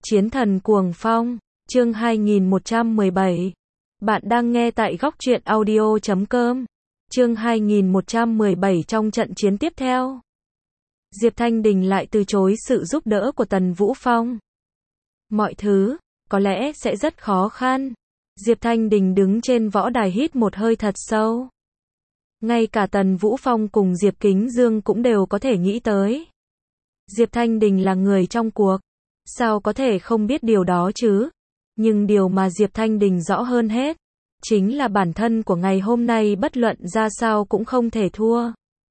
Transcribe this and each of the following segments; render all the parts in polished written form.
Chiến thần cuồng phong, chương 2117. Bạn đang nghe tại góc truyện audio.com. Chương 2117 trong trận chiến tiếp theo. Diệp Thanh Đình lại từ chối sự giúp đỡ của Tần Vũ Phong. Mọi thứ, có lẽ sẽ rất khó khăn. Diệp Thanh Đình đứng trên võ đài hít một hơi thật sâu. Ngay cả Tần Vũ Phong cùng Diệp Kính Dương cũng đều có thể nghĩ tới. Diệp Thanh Đình là người trong cuộc. Sao có thể không biết điều đó chứ? Nhưng điều mà Diệp Thanh Đình rõ hơn hết, chính là bản thân của ngày hôm nay bất luận ra sao cũng không thể thua.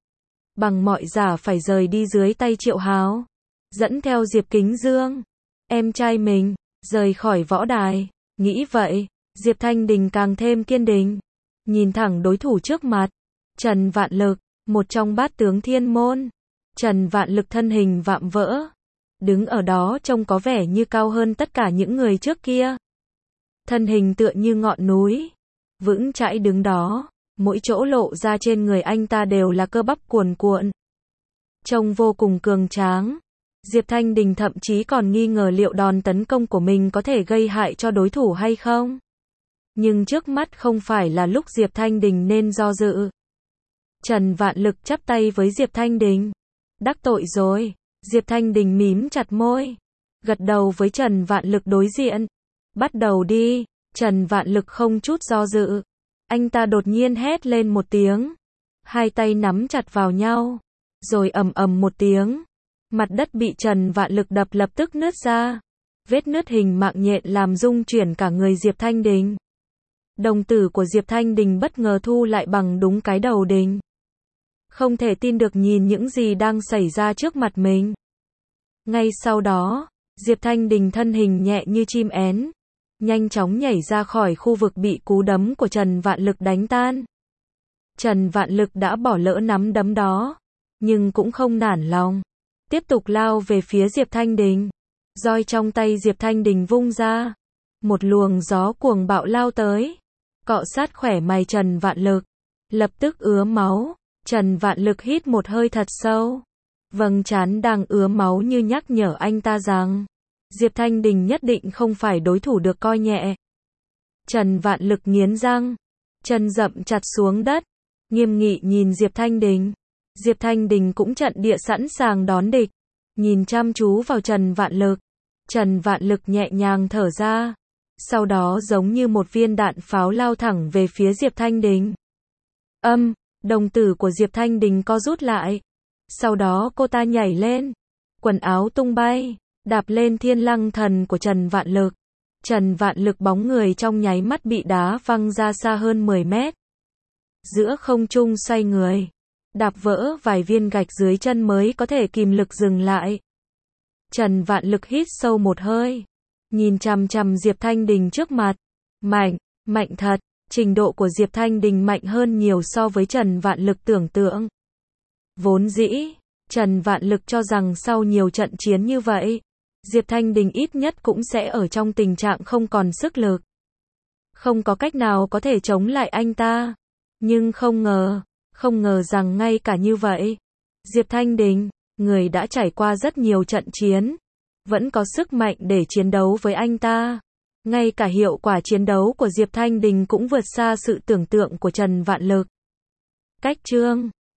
Bằng mọi giá phải rời đi dưới tay Triệu Hào. Dẫn theo Diệp Kính Dương, em trai mình, rời khỏi võ đài. Nghĩ vậy, Diệp Thanh Đình càng thêm kiên định. Nhìn thẳng đối thủ trước mặt. Trần Vạn Lực, một trong bát tướng thiên môn. Trần Vạn Lực thân hình vạm vỡ. Đứng ở đó trông có vẻ như cao hơn tất cả những người trước kia. Thân hình tựa như ngọn núi. Vững chãi đứng đó. Mỗi chỗ lộ ra trên người anh ta đều là cơ bắp cuồn cuộn. Trông vô cùng cường tráng. Diệp Thanh Đình thậm chí còn nghi ngờ liệu đòn tấn công của mình có thể gây hại cho đối thủ hay không. Nhưng trước mắt không phải là lúc Diệp Thanh Đình nên do dự. Trần Vạn Lực chắp tay với Diệp Thanh Đình. Đắc tội rồi. Diệp Thanh Đình mím chặt môi. Gật đầu với Trần Vạn Lực đối diện. Bắt đầu đi. Trần Vạn Lực không chút do dự. Anh ta đột nhiên hét lên một tiếng. Hai tay nắm chặt vào nhau. Rồi ầm ầm một tiếng. Mặt đất bị Trần Vạn Lực đập lập tức nứt ra. Vết nứt hình mạng nhện làm rung chuyển cả người Diệp Thanh Đình. Đồng tử của Diệp Thanh Đình bất ngờ thu lại bằng đúng cái đầu đình. Không thể tin được nhìn những gì đang xảy ra trước mặt mình. Ngay sau đó, Diệp Thanh Đình thân hình nhẹ như chim én, nhanh chóng nhảy ra khỏi khu vực bị cú đấm của Trần Vạn Lực đánh tan. Trần Vạn Lực đã bỏ lỡ nắm đấm đó, nhưng cũng không nản lòng, tiếp tục lao về phía Diệp Thanh Đình. Roi trong tay Diệp Thanh Đình vung ra, một luồng gió cuồng bạo lao tới, cọ sát khỏe mày Trần Vạn Lực, lập tức ứa máu. Trần Vạn Lực hít một hơi thật sâu. Vầng trán đang ứa máu như nhắc nhở anh ta rằng Diệp Thanh Đình nhất định không phải đối thủ được coi nhẹ. Trần Vạn Lực nghiến răng, chân dậm chặt xuống đất, nghiêm nghị nhìn Diệp Thanh Đình. Diệp Thanh Đình cũng trận địa sẵn sàng đón địch, nhìn chăm chú vào Trần Vạn Lực. Trần Vạn Lực nhẹ nhàng thở ra, sau đó giống như một viên đạn pháo lao thẳng về phía Diệp Thanh Đình. Đồng tử của Diệp Thanh Đình co rút lại. Sau đó cô ta nhảy lên, quần áo tung bay, đạp lên thiên lăng thần của Trần Vạn Lực. Trần Vạn Lực bóng người trong nháy mắt bị đá văng ra xa hơn 10 mét. Giữa không trung xoay người, đạp vỡ vài viên gạch dưới chân mới có thể kìm lực dừng lại. Trần Vạn Lực hít sâu một hơi, nhìn chằm chằm Diệp Thanh Đình trước mặt. Mạnh thật. Trình độ của Diệp Thanh Đình mạnh hơn nhiều so với Trần Vạn Lực tưởng tượng. Vốn dĩ, Trần Vạn Lực cho rằng sau nhiều trận chiến như vậy, Diệp Thanh Đình ít nhất cũng sẽ ở trong tình trạng không còn sức lực. Không có cách nào có thể chống lại anh ta. Nhưng không ngờ rằng ngay cả như vậy, Diệp Thanh Đình, người đã trải qua rất nhiều trận chiến, vẫn có sức mạnh để chiến đấu với anh ta. Ngay cả hiệu quả chiến đấu của Diệp Thanh Đình cũng vượt xa sự tưởng tượng của Trần Vạn Lực. Cách chương